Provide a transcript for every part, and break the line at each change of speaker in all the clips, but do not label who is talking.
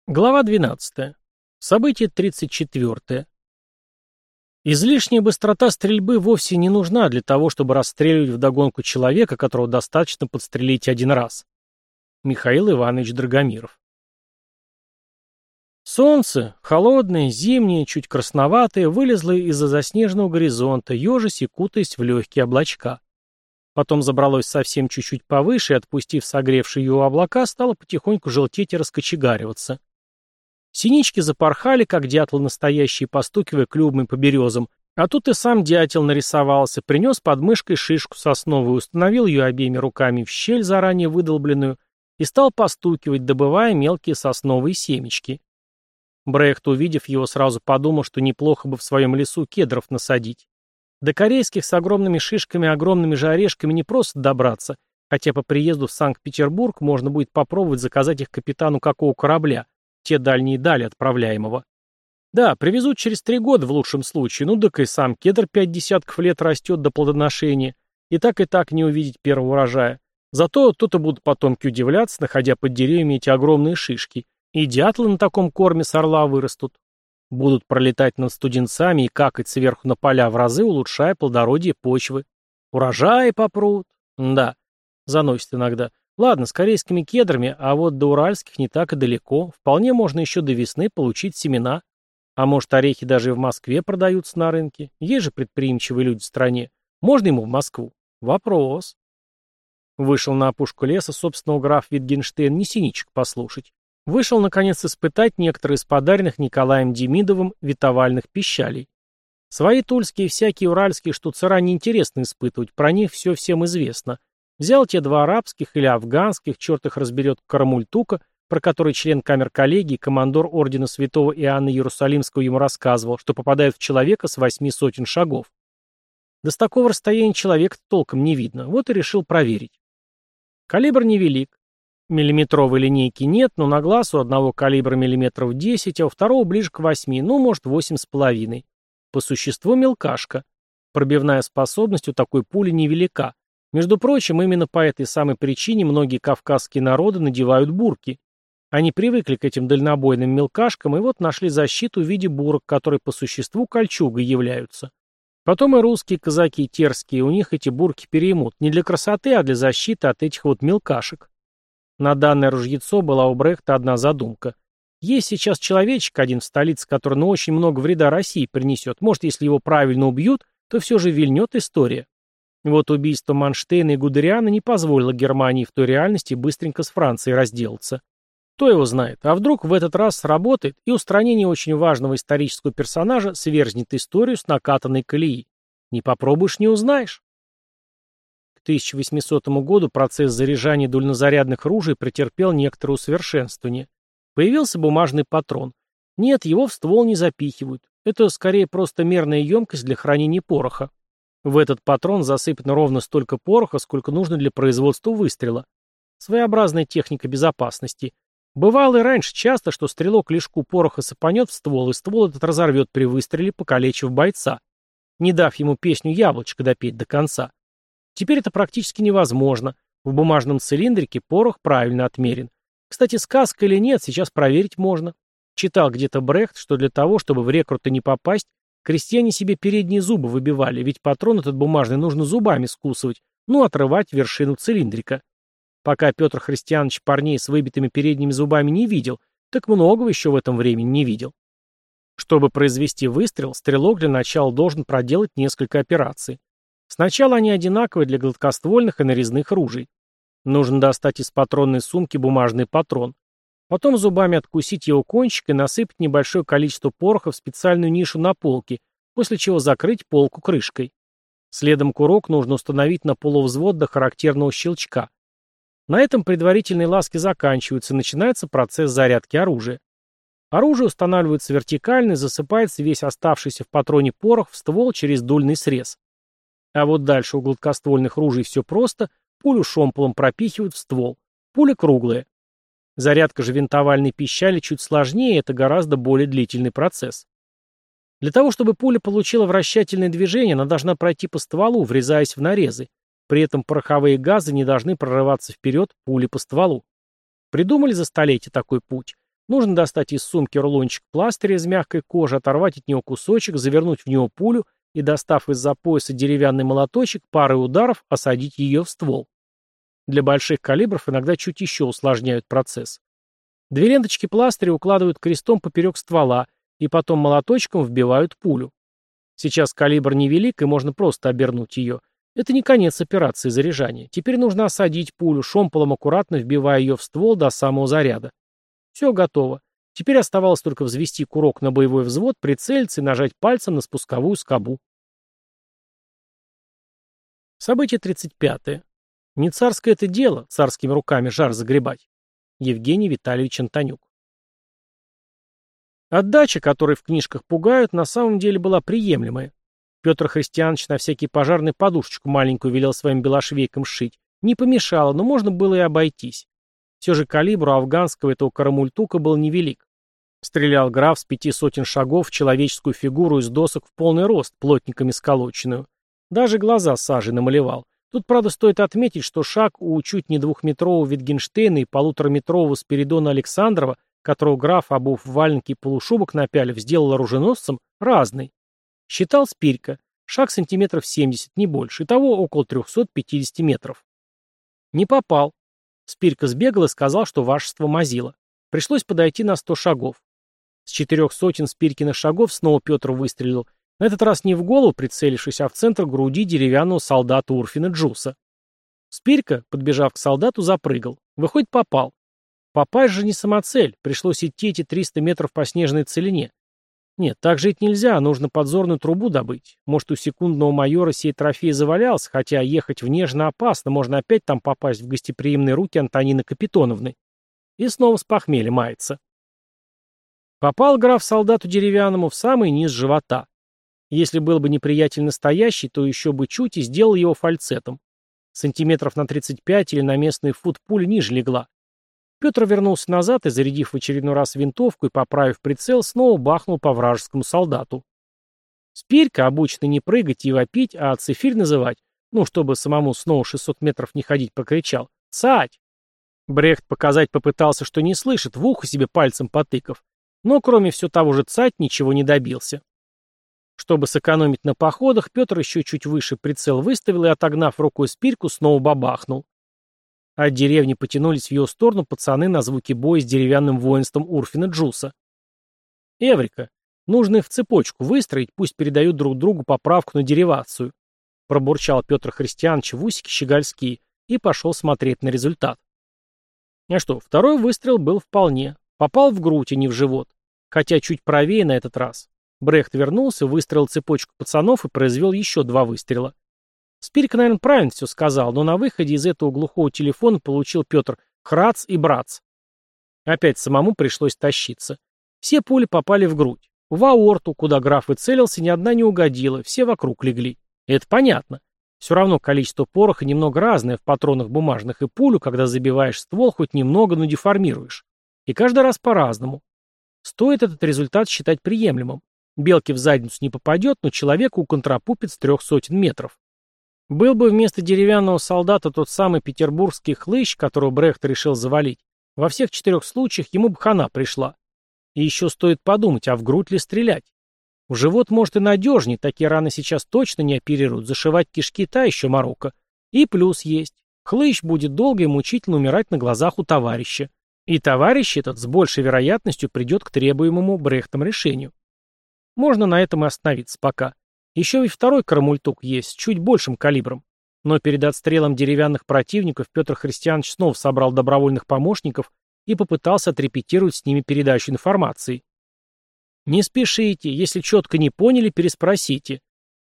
Глава 12. Событие 34. Излишняя быстрота стрельбы вовсе не нужна для того, чтобы расстреливать вдогонку человека, которого достаточно подстрелить один раз. Михаил Иванович Драгомиров. Солнце, холодное, зимнее, чуть красноватое, вылезло из-за заснеженного горизонта, ежась и кутаясь в легкие облачка. Потом забралось совсем чуть-чуть повыше и, отпустив согревшие его облака, стало потихоньку желтеть и раскочегариваться. Синички запорхали, как дятлы настоящие, постукивая клювами по березам, а тут и сам дятел нарисовался, принес под мышкой шишку сосновую, установил ее обеими руками в щель, заранее выдолбленную, и стал постукивать, добывая мелкие сосновые семечки. Брехт, увидев его, сразу подумал, что неплохо бы в своем лесу кедров насадить. До корейских с огромными шишками и огромными же орешками не просто добраться, хотя по приезду в Санкт-Петербург можно будет попробовать заказать их капитану какого корабля, те дальние дали отправляемого. Да, привезут через 3 года в лучшем случае, ну так и сам кедр 5 десятков лет растет до плодоношения, и так не увидеть первого урожая. Зато то-то будут потомки удивляться, находя под деревьями эти огромные шишки, и дятлы на таком корме с орла вырастут. Будут пролетать над студенцами и какать сверху на поля в разы, улучшая плодородие почвы. Урожаи попрут. Да, заносит иногда. Ладно, с корейскими кедрами, а вот до уральских не так и далеко. Вполне можно еще до весны получить семена. А может, орехи даже и в Москве продаются на рынке. Есть же предприимчивые люди в стране. Можно ему в Москву? Вопрос. Вышел на опушку леса собственного граф Витгенштейн не синичек послушать. Вышел, наконец, испытать некоторые из подаренных Николаем Демидовым витовальных пищалей. Свои тульские и всякие уральские штуцера неинтересно испытывать, про них все всем известно. Взял те 2 арабских или афганских, черт их разберет, карамультука, про который член камер-коллегии, командор ордена святого Иоанна Иерусалимского ему рассказывал, что попадают в человека с 8 сотен шагов. Да с такого расстояния человека толком не видно, вот и решил проверить. Калибр невелик. Миллиметровой линейки нет, но на глаз у одного калибра миллиметров 10, а у второго ближе к 8, ну, может, 8,5. По существу мелкашка. Пробивная способность у такой пули невелика. Между прочим, именно по этой самой причине многие кавказские народы надевают бурки. Они привыкли к этим дальнобойным мелкашкам и вот нашли защиту в виде бурок, которые по существу кольчугой являются. Потом и русские казаки терские, у них эти бурки переймут не для красоты, а для защиты от этих вот мелкашек. На данное ружьецо была у Брехта одна задумка. Есть сейчас человечек один в столице, который очень много вреда России принесет. Может, если его правильно убьют, то все же вильнет история. Вот убийство Манштейна и Гудериана не позволило Германии в той реальности быстренько с Францией разделаться. Кто его знает, а вдруг в этот раз сработает, и устранение очень важного исторического персонажа сверзнет историю с накатанной колеи. Не попробуешь — не узнаешь. К 1800 году процесс заряжания дульнозарядных ружей претерпел некоторое усовершенствование. Появился бумажный патрон. Нет, его в ствол не запихивают. Это скорее просто мерная емкость для хранения пороха. В этот патрон засыпано ровно столько пороха, сколько нужно для производства выстрела. Своеобразная техника безопасности. Бывало и раньше часто, что стрелок лишку пороха сыпанет в ствол, и ствол этот разорвет при выстреле, покалечив бойца, не дав ему песню «Яблочко» допеть до конца. Теперь это практически невозможно. В бумажном цилиндрике порох правильно отмерен. Кстати, сказка или нет, сейчас проверить можно. Читал где-то Брехт, что для того, чтобы в рекруты не попасть, крестьяне себе передние зубы выбивали, ведь патрон этот бумажный нужно зубами скусывать, ну, отрывать вершину цилиндрика. Пока Петр Христианович парней с выбитыми передними зубами не видел, так многого еще в этом времени не видел. Чтобы произвести выстрел, стрелок для начала должен проделать несколько операций. Сначала они одинаковые для гладкоствольных и нарезных ружей. Нужно достать из патронной сумки бумажный патрон. Потом зубами откусить его кончик и насыпать небольшое количество пороха в специальную нишу на полке, после чего закрыть полку крышкой. Следом курок нужно установить на полувзвод до характерного щелчка. На этом предварительные ласки заканчиваются, и начинается процесс зарядки оружия. Оружие устанавливается вертикально и засыпается весь оставшийся в патроне порох в ствол через дульный срез. А вот дальше у гладкоствольных ружей все просто, пулю шомполом пропихивают в ствол. Пуля круглая. Зарядка же винтовальной пищали чуть сложнее, это гораздо более длительный процесс. Для того, чтобы пуля получила вращательное движение, она должна пройти по стволу, врезаясь в нарезы. При этом пороховые газы не должны прорываться вперед пули по стволу. Придумали за столетие такой путь. Нужно достать из сумки рулончик пластыря из мягкой кожи, оторвать от него кусочек, завернуть в него пулю и, достав из-за пояса деревянный молоточек, парой ударов осадить ее в ствол. Для больших калибров иногда чуть еще усложняют процесс. 2 ленточки пластыря укладывают крестом поперек ствола и потом молоточком вбивают пулю. Сейчас калибр невелик и можно просто обернуть ее. Это не конец операции заряжания. Теперь нужно осадить пулю, шомполом аккуратно вбивая ее в ствол до самого заряда. Все готово. Теперь оставалось только взвести курок на боевой взвод, прицелиться и нажать пальцем на спусковую скобу. Событие 35. Не царское это дело, царскими руками жар загребать. Евгений Витальевич Антонюк. Отдача, которой в книжках пугают, на самом деле была приемлемая. Петр Христианович на всякий пожарный подушечку маленькую велел своим белошвейкам сшить. Не помешало, но можно было и обойтись. Все же калибр у афганского этого карамультука был невелик. Стрелял граф с 5 сотен шагов в человеческую фигуру из досок в полный рост, плотниками сколоченную. Даже глаза сажей намалевал. Тут, правда, стоит отметить, что шаг у чуть не 2-метрового Витгенштейна и 1,5-метрового Спиридона Александрова, которого граф, обув в валенки и полушубок напялив, сделал оруженосцем, разный. Считал Спирька. Шаг сантиметров 70, не больше. Итого около 350 метров. Не попал. Спирька сбегал и сказал, что вашество мазило. Пришлось подойти на 100 шагов. С 4 сотен Спирькиных шагов снова Петр выстрелил. На этот раз не в голову прицелившись, а в центр груди деревянного солдата Урфина Джуса. Спирька, подбежав к солдату, запрыгал. Выходит, попал. Попасть же не самоцель. Пришлось идти эти 300 метров по снежной целине. Нет, так жить нельзя, нужно подзорную трубу добыть. Может, у секундного майора сей трофей завалялся, хотя ехать в Нежно опасно, можно опять там попасть в гостеприимные руки Антонины Капитоновны. И снова с похмелья мается. Попал граф солдату деревянному в самый низ живота. Если был бы неприятель настоящий, то еще бы чуть и сделал его фальцетом. Сантиметров на 35 или на местный фут пуля ниже легла. Петр вернулся назад и, зарядив в очередной раз винтовку и поправив прицел, снова бахнул по вражескому солдату. Спирька, обученный не прыгать и вопить, а цифирь называть, чтобы самому снова 600 метров не ходить, прокричал: «Цать!». Брехт показать попытался, что не слышит, в ухо себе пальцем потыкав, но кроме все того же «цать» ничего не добился. Чтобы сэкономить на походах, Петр еще чуть выше прицел выставил и, отогнав рукой Спирьку, снова бабахнул. От деревни потянулись в ее сторону пацаны на звуки боя с деревянным воинством Урфина Джуса. «Эврика, нужно их в цепочку выстроить, пусть передают друг другу поправку на деривацию», пробурчал Петр Христианович в усики щегольские и пошел смотреть на результат. А что, второй выстрел был вполне. Попал в грудь, а не в живот. Хотя чуть правее на этот раз. Брехт вернулся, выстроил цепочку пацанов и произвел еще 2 выстрела. Спирька, наверное, правильно все сказал, но на выходе из этого глухого телефона получил Петр храц и брац. Опять самому пришлось тащиться. Все пули попали в грудь. В аорту, куда граф и целился, ни одна не угодила, все вокруг легли. И это понятно. Все равно количество пороха немного разное в патронах бумажных, и пулю, когда забиваешь ствол, хоть немного, но деформируешь. И каждый раз по-разному. Стоит этот результат считать приемлемым. Белке в задницу не попадет, но человеку контрапупит с 300 метров. Был бы вместо деревянного солдата тот самый петербургский хлыщ, которого Брехт решил завалить, во всех 4 случаях ему бы хана пришла. И еще стоит подумать, а в грудь ли стрелять? В живот, может, и надежнее, такие раны сейчас точно не оперируют, зашивать кишки та еще морока. И плюс есть. Хлыщ будет долго и мучительно умирать на глазах у товарища. И товарищ этот с большей вероятностью придет к требуемому Брехтом решению. Можно на этом и остановиться пока. Еще и второй карамультук есть, с чуть большим калибром. Но перед отстрелом деревянных противников Петр Христианович снова собрал добровольных помощников и попытался отрепетировать с ними передачу информации. Не спешите, если четко не поняли, переспросите.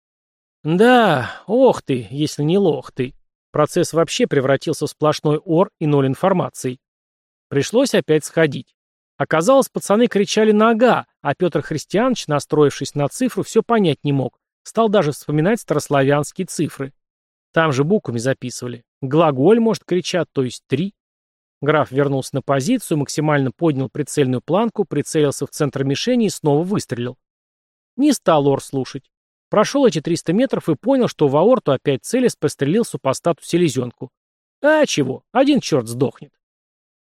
Да, ох ты, если не лох ты. Процесс вообще превратился в сплошной ор и ноль информации. Пришлось опять сходить. Оказалось, пацаны кричали «нога», а Петр Христианович, настроившись на цифру, все понять не мог. Стал даже вспоминать старославянские цифры. Там же буквами записывали. Глаголь, может, кричат, то есть 3. Граф вернулся на позицию, максимально поднял прицельную планку, прицелился в центр мишени и снова выстрелил. Не стал ор слушать. Прошел эти 300 метров и понял, что в аорту опять целясь пострелил супостату селезенку. А чего, один черт сдохнет.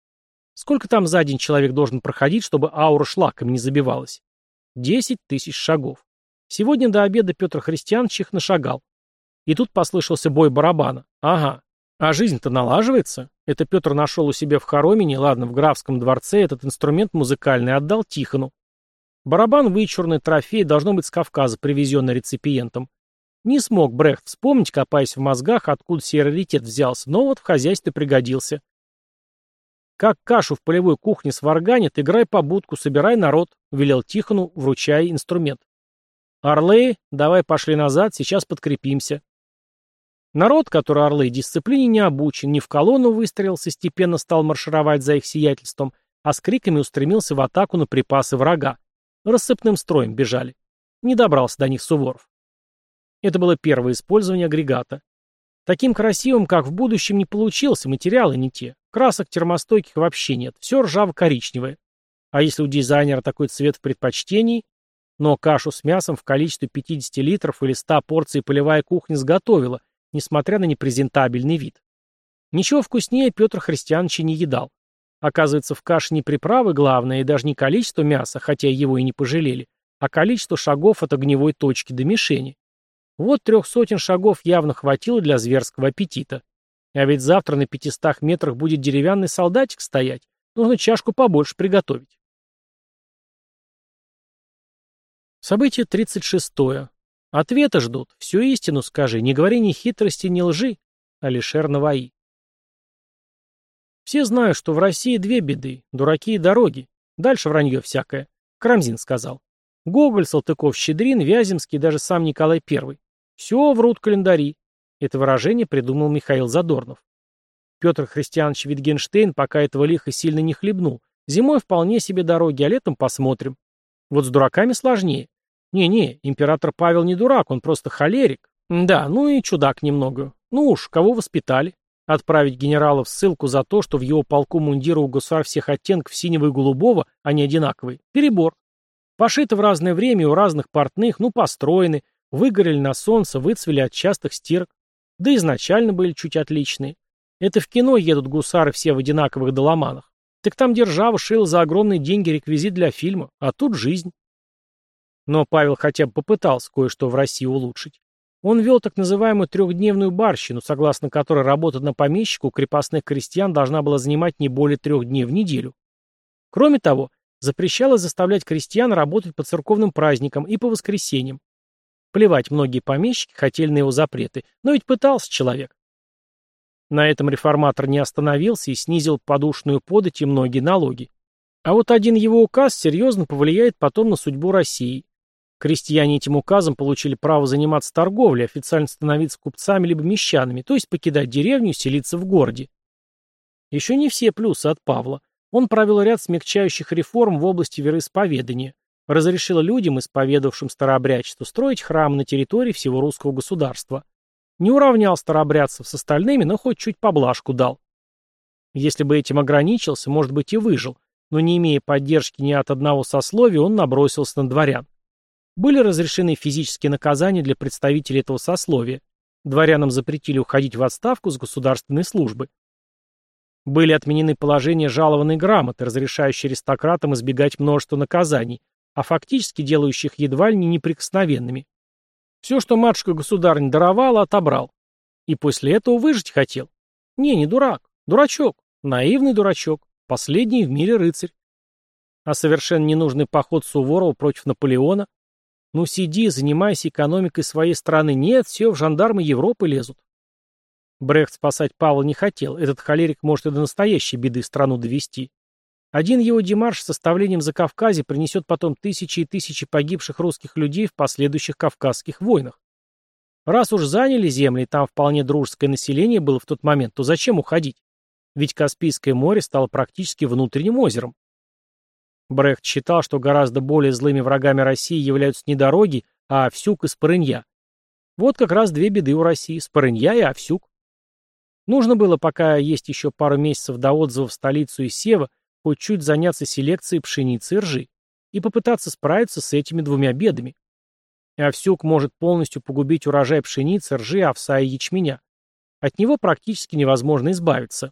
Сколько там за день человек должен проходить, чтобы аура шлаком не забивалась? 10 тысяч шагов. Сегодня до обеда Петр Христианович их нашагал. И тут послышался бой барабана. Ага. А жизнь-то налаживается. Это Петр нашел у себя в хоромине, ладно, в графском дворце, этот инструмент музыкальный отдал Тихону. Барабан вычурный, трофей, должно быть с Кавказа, привезенный реципиентом. Не смог Брехт вспомнить, копаясь в мозгах, откуда сей раритет взялся, но вот в хозяйстве пригодился. «Как кашу в полевой кухне сварганит, играй по будку, собирай народ», — велел Тихону, вручая инструмент. «Орлы, давай пошли назад, сейчас подкрепимся». Народ, который орлы дисциплине не обучен, не в колонну выстроился, степенно стал маршировать за их сиятельством, а с криками устремился в атаку на припасы врага. Рассыпным строем бежали. Не добрался до них Суворов. Это было первое использование агрегата. Таким красивым, как в будущем, не получился, материалы не те. Красок термостойких вообще нет, все ржаво-коричневое. А если у дизайнера такой цвет в предпочтении, но кашу с мясом в количестве 50 литров или 100 порций полевая кухня сготовила, несмотря на непрезентабельный вид. Ничего вкуснее Петр Христианович не едал. Оказывается, в каше не приправы главное, и даже не количество мяса, хотя его и не пожалели, а количество шагов от огневой точки до мишени. Вот 300 шагов явно хватило для зверского аппетита. А ведь завтра на 500 метрах будет деревянный солдатик стоять. Нужно чашку побольше приготовить. Событие 36. Ответа ждут. Всю истину скажи. Не говори ни хитрости, ни лжи. Алишер Наваи. Все знают, что в России две беды. Дураки и дороги. Дальше вранье всякое. Карамзин сказал. Гоголь, Салтыков-Щедрин, Вяземский, даже сам Николай I. Все врут календари. Это выражение придумал Михаил Задорнов. Петр Христианович Витгенштейн пока этого лиха сильно не хлебнул. Зимой вполне себе дороги, а летом посмотрим. Вот с дураками сложнее. Не-не, император Павел не дурак, он просто холерик. Да, ну и чудак немного. Ну уж, кого воспитали? Отправить генерала в ссылку за то, что в его полку мундира у гусар всех оттенков синего и голубого, а не одинаковый. Перебор. Пошито в разное время у разных портных, ну построены, выгорели на солнце, выцвели от частых стирок. Да изначально были чуть отличные. Это в кино едут гусары все в одинаковых доломанах. Так там держава шила за огромные деньги реквизит для фильма, а тут жизнь. Но Павел хотя бы попытался кое-что в России улучшить. Он вел так называемую трехдневную барщину, согласно которой работа на помещика у крепостных крестьян должна была занимать не более 3 дней в неделю. Кроме того, запрещалось заставлять крестьян работать по церковным праздникам и по воскресеньям. Плевать многие помещики хотели на его запреты, но ведь пытался человек. На этом реформатор не остановился и снизил подушную подать и многие налоги. А вот один его указ серьезно повлияет потом на судьбу России. Крестьяне этим указом получили право заниматься торговлей, официально становиться купцами либо мещанами, то есть покидать деревню и селиться в городе. Еще не все плюсы от Павла. Он провел ряд смягчающих реформ в области вероисповедания, разрешил людям, исповедовавшим старообрядчество, строить храмы на территории всего русского государства. Не уравнял старообрядцев с остальными, но хоть чуть поблажку дал. Если бы этим ограничился, может быть и выжил, но не имея поддержки ни от одного сословия, он набросился на дворян. Были разрешены физические наказания для представителей этого сословия. Дворянам запретили уходить в отставку с государственной службы. Были отменены положения жалованной грамоты, разрешающие аристократам избегать множества наказаний, а фактически делающих едва ли не неприкосновенными. Все, что матушка-государня даровала, отобрал. И после этого выжить хотел. Не дурак. Дурачок. Наивный дурачок. Последний в мире рыцарь. А совершенно ненужный поход Суворова против Наполеона? Ну сиди, занимайся экономикой своей страны. Нет, все, в жандармы Европы лезут. Брехт спасать Павла не хотел. Этот холерик может и до настоящей беды страну довести. Один его демарш с составлением Закавказья принесет потом тысячи и тысячи погибших русских людей в последующих Кавказских войнах. Раз уж заняли земли, и там вполне дружеское население было в тот момент, то зачем уходить? Ведь Каспийское море стало практически внутренним озером. Брехт считал, что гораздо более злыми врагами России являются не дороги, а Овсюк и Спорынья. Вот как раз две беды у России – Спорынья и Овсюк. Нужно было, пока есть еще пару месяцев до отзыва в столицу и Сева, хоть чуть заняться селекцией пшеницы и ржи и попытаться справиться с этими двумя бедами. Овсюк может полностью погубить урожай пшеницы, ржи, овса и ячменя. От него практически невозможно избавиться.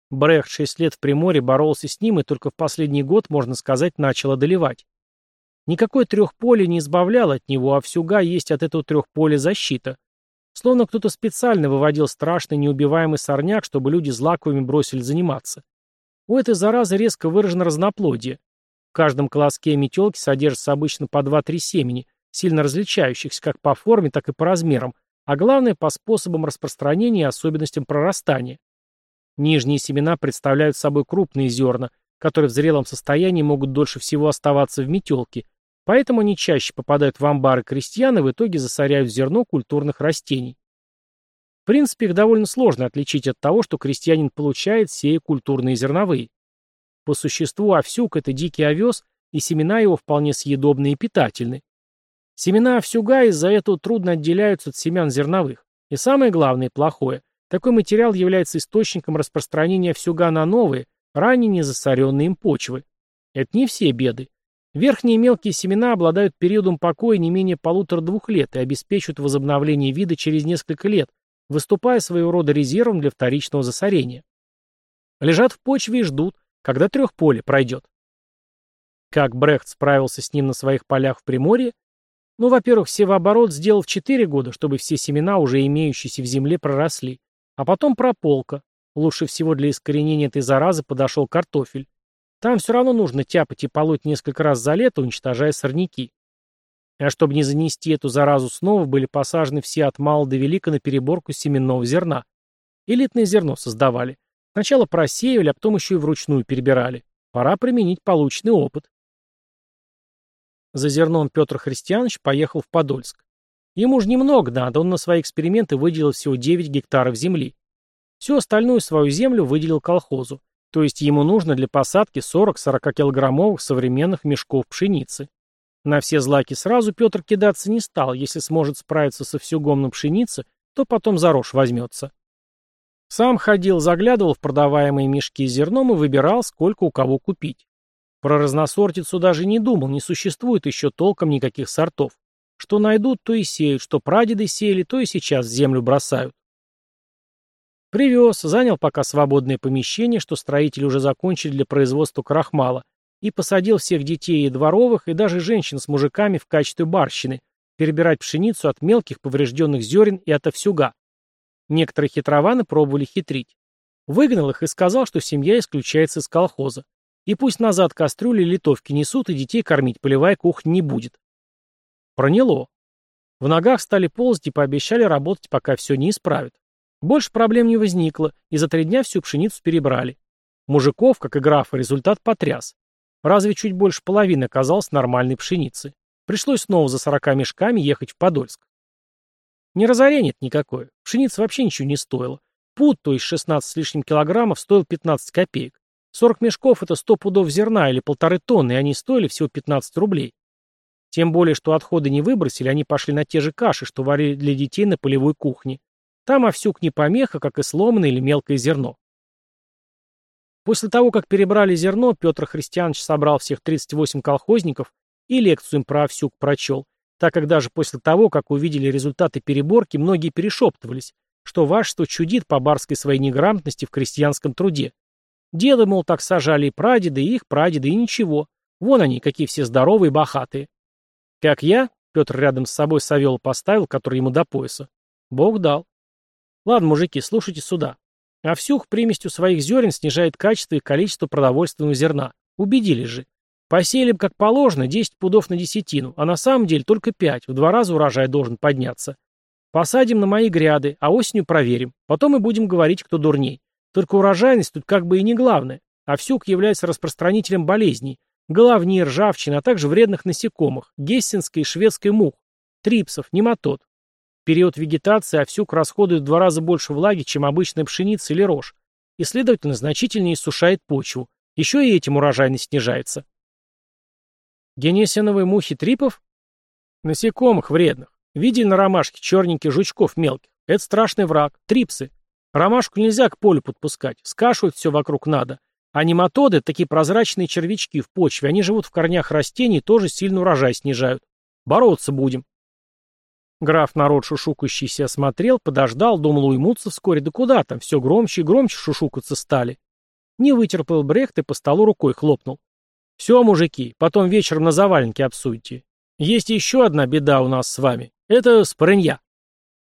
Брехт 6 лет в Приморье боролся с ним и только в последний год, можно сказать, начал одолевать. Никакое трехполе не избавляло от него, а всюга есть от этого трехполя защита. Словно кто-то специально выводил страшный неубиваемый сорняк, чтобы люди злаковыми бросили заниматься. У этой заразы резко выражено разноплодие. В каждом колоске метелки содержится обычно по 2-3 семени, сильно различающихся как по форме, так и по размерам, а главное по способам распространения и особенностям прорастания. Нижние семена представляют собой крупные зерна, которые в зрелом состоянии могут дольше всего оставаться в метелке, поэтому они чаще попадают в амбары крестьян и в итоге засоряют зерно культурных растений. В принципе, их довольно сложно отличить от того, что крестьянин получает, сея культурные зерновые. По существу овсюк – это дикий овес, и семена его вполне съедобны и питательны. Семена овсюга из-за этого трудно отделяются от семян зерновых. И самое главное, плохое, такой материал является источником распространения овсюга на новые, ранее не засоренные им почвы. Это не все беды. Верхние мелкие семена обладают периодом покоя не менее 1,5-2 лет и обеспечивают возобновление вида через несколько лет, выступая своего рода резервом для вторичного засорения. Лежат в почве и ждут, когда трехполе пройдет. Как Брехт справился с ним на своих полях в Приморье? Ну, во-первых, севооборот сделал в 4 года, чтобы все семена, уже имеющиеся в земле, проросли. А потом прополка. Лучше всего для искоренения этой заразы подошел картофель. Там все равно нужно тяпать и полоть несколько раз за лето, уничтожая сорняки. А чтобы не занести эту заразу снова, были посажены все от мала до велика на переборку семенного зерна. Элитное зерно создавали. Сначала просеивали, а потом еще и вручную перебирали. Пора применить полученный опыт. За зерном Петр Христианович поехал в Подольск. Ему же немного надо, он на свои эксперименты выделил всего 9 гектаров земли. Всю остальную свою землю выделил колхозу. То есть ему нужно для посадки 40-40-килограммовых современных мешков пшеницы. На все злаки сразу Петр кидаться не стал, если сможет справиться со всюгом на пшенице, то потом за рожь возьмется. Сам ходил, заглядывал в продаваемые мешки с зерном и выбирал, сколько у кого купить. Про разносортицу даже не думал, не существует еще толком никаких сортов. Что найдут, то и сеют, что прадеды сеяли, то и сейчас в землю бросают. Привез, занял пока свободное помещение, что строители уже закончили для производства крахмала, и посадил всех детей и дворовых, и даже женщин с мужиками в качестве барщины, перебирать пшеницу от мелких поврежденных зерен и от овсюга. Некоторые хитрованы пробовали хитрить. Выгнал их и сказал, что семья исключается из колхоза. И пусть назад кастрюли и литовки несут, и детей кормить полевая кухня не будет. Проняло. В ногах стали ползать и пообещали работать, пока все не исправят. Больше проблем не возникло, и за 3 дня всю пшеницу перебрали. Мужиков, как и графа, результат потряс. Разве чуть больше половины оказалось нормальной пшеницы. Пришлось снова за 40 мешками ехать в Подольск. Не разорение это никакое. Пшеница вообще ничего не стоила. Пуд, то есть 16 с лишним килограммов, стоил 15 копеек. 40 мешков — это 100 пудов зерна или 1,5 тонны, и они стоили всего 15 рублей. Тем более, что отходы не выбросили, они пошли на те же каши, что варили для детей на полевой кухне. Там овсюк не помеха, как и сломанное или мелкое зерно. После того, как перебрали зерно, Петр Христианович собрал всех 38 колхозников и лекцию им про овсюк прочел, так как даже после того, как увидели результаты переборки, многие перешептывались, что вашество чудит по барской своей неграмотности в крестьянском труде. Деды, мол, так сажали и прадеды, и их прадеды, и ничего. Вон они, какие все здоровые и богатые. Как я, Петр рядом с собой Савелу поставил, который ему до пояса. Бог дал. Ладно, мужики, слушайте сюда. Овсюк примесью своих зерен снижает качество и количество продовольственного зерна. Убедились же. Посеяли бы как положено 10 пудов на десятину, а на самом деле только 5, в 2 раза урожай должен подняться. Посадим на мои гряды, а осенью проверим. Потом и будем говорить, кто дурней. Только урожайность тут как бы и не главное. Овсюк является распространителем болезней. Головни, ржавчины, а также вредных насекомых, гессенской и шведской мух, трипсов, нематод. В период вегетации овсюк расходует в 2 раза больше влаги, чем обычная пшеница или рожь, и, следовательно, значительнее иссушает почву. Еще и этим урожайность снижается. Генесиновые мухи трипов? Насекомых вредных. Видели на ромашке черненьких жучков мелких? Это страшный враг. Трипсы. Ромашку нельзя к полю подпускать. Скашивать все вокруг надо. А нематоды — такие прозрачные червячки в почве. Они живут в корнях растений и тоже сильно урожай снижают. Бороться будем. Граф народ шушукающийся осмотрел, подождал, думал уймутся вскоре. Да куда там? Все громче и громче шушукаться стали. Не вытерпел Брехт и по столу рукой хлопнул. «Все, мужики, потом вечером на заваленке обсудите. Есть еще одна беда у нас с вами. Это спорынья».